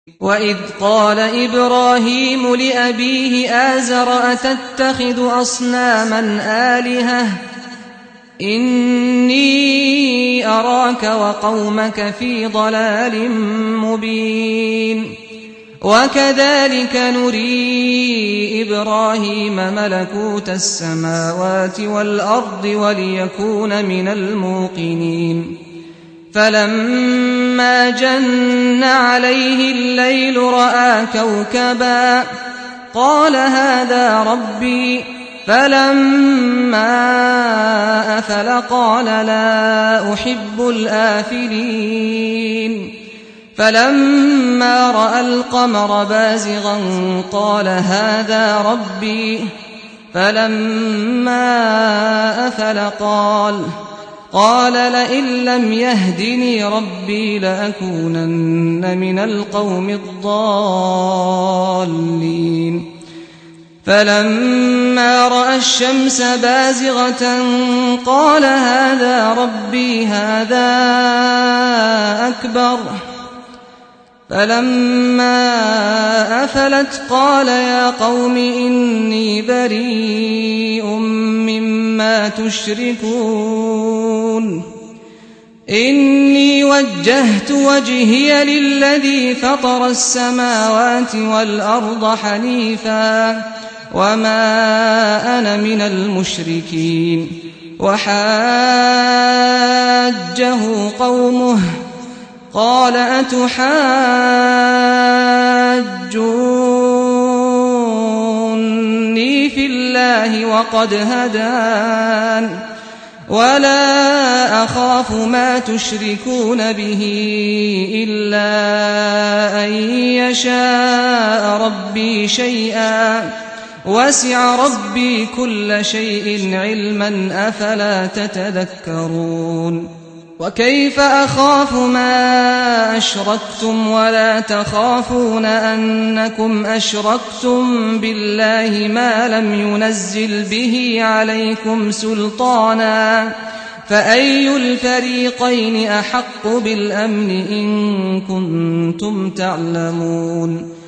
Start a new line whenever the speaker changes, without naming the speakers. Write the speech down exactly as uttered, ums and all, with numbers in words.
وَإِذْ قَالَ إِبْرَاهِيمُ لِأَبِيهِ آزَرَ أَتَتَّخِذُ أَصْنَامًا آلِهَةً إِنِّي أَرَاكَ وَقَوْمَكَ فِي وَضَلَالٍ مُّبِينٍ وَكَذَلِكَ نُرِي إِبْرَاهِيمَ مَلَكُوتَ السَّمَاوَاتِ وَالْأَرْضِ وَلِيَكُونَ مِنَ الْمُوقِنِينَ فَلَمَّا جَنَّ عَلَيْهِ اللَّيْلُ رَأَىٰ كَوْكَبًا قَالَ هَٰذَا رَبِّي فَلَمَّا أَفَلَ قَالَ لَا أُحِبُّ الْآفِلِينَ فَلَمَّا رَأَى الْقَمَرَ بَازِغًا قَالَ هَٰذَا رَبِّي فَلَمَّا أَفَلَ قَالَ قال لئن لم يهدني ربي لأكونن من القوم الضالين فلما رأى الشمس بازغة قال هذا ربي هذا أكبر فلما أفلت قال يا قوم إني بريء مما تشركون إني وجهت وجهي للذي فطر السماوات والأرض حنيفا وما أنا من المشركين وحاجه قومه قال أتحاجوني في الله وقد هدان ولا أخاف ما تشركون به إلا أن يشاء ربي شيئا وسع ربي كل شيء علما أفلا تتذكرون وكيف أخاف ما أشركتم ولا تخافون أنكم أشركتم بالله ما لم ينزل به عليكم سلطانا فأي الفريقين أحق بالأمن إن كنتم تعلمون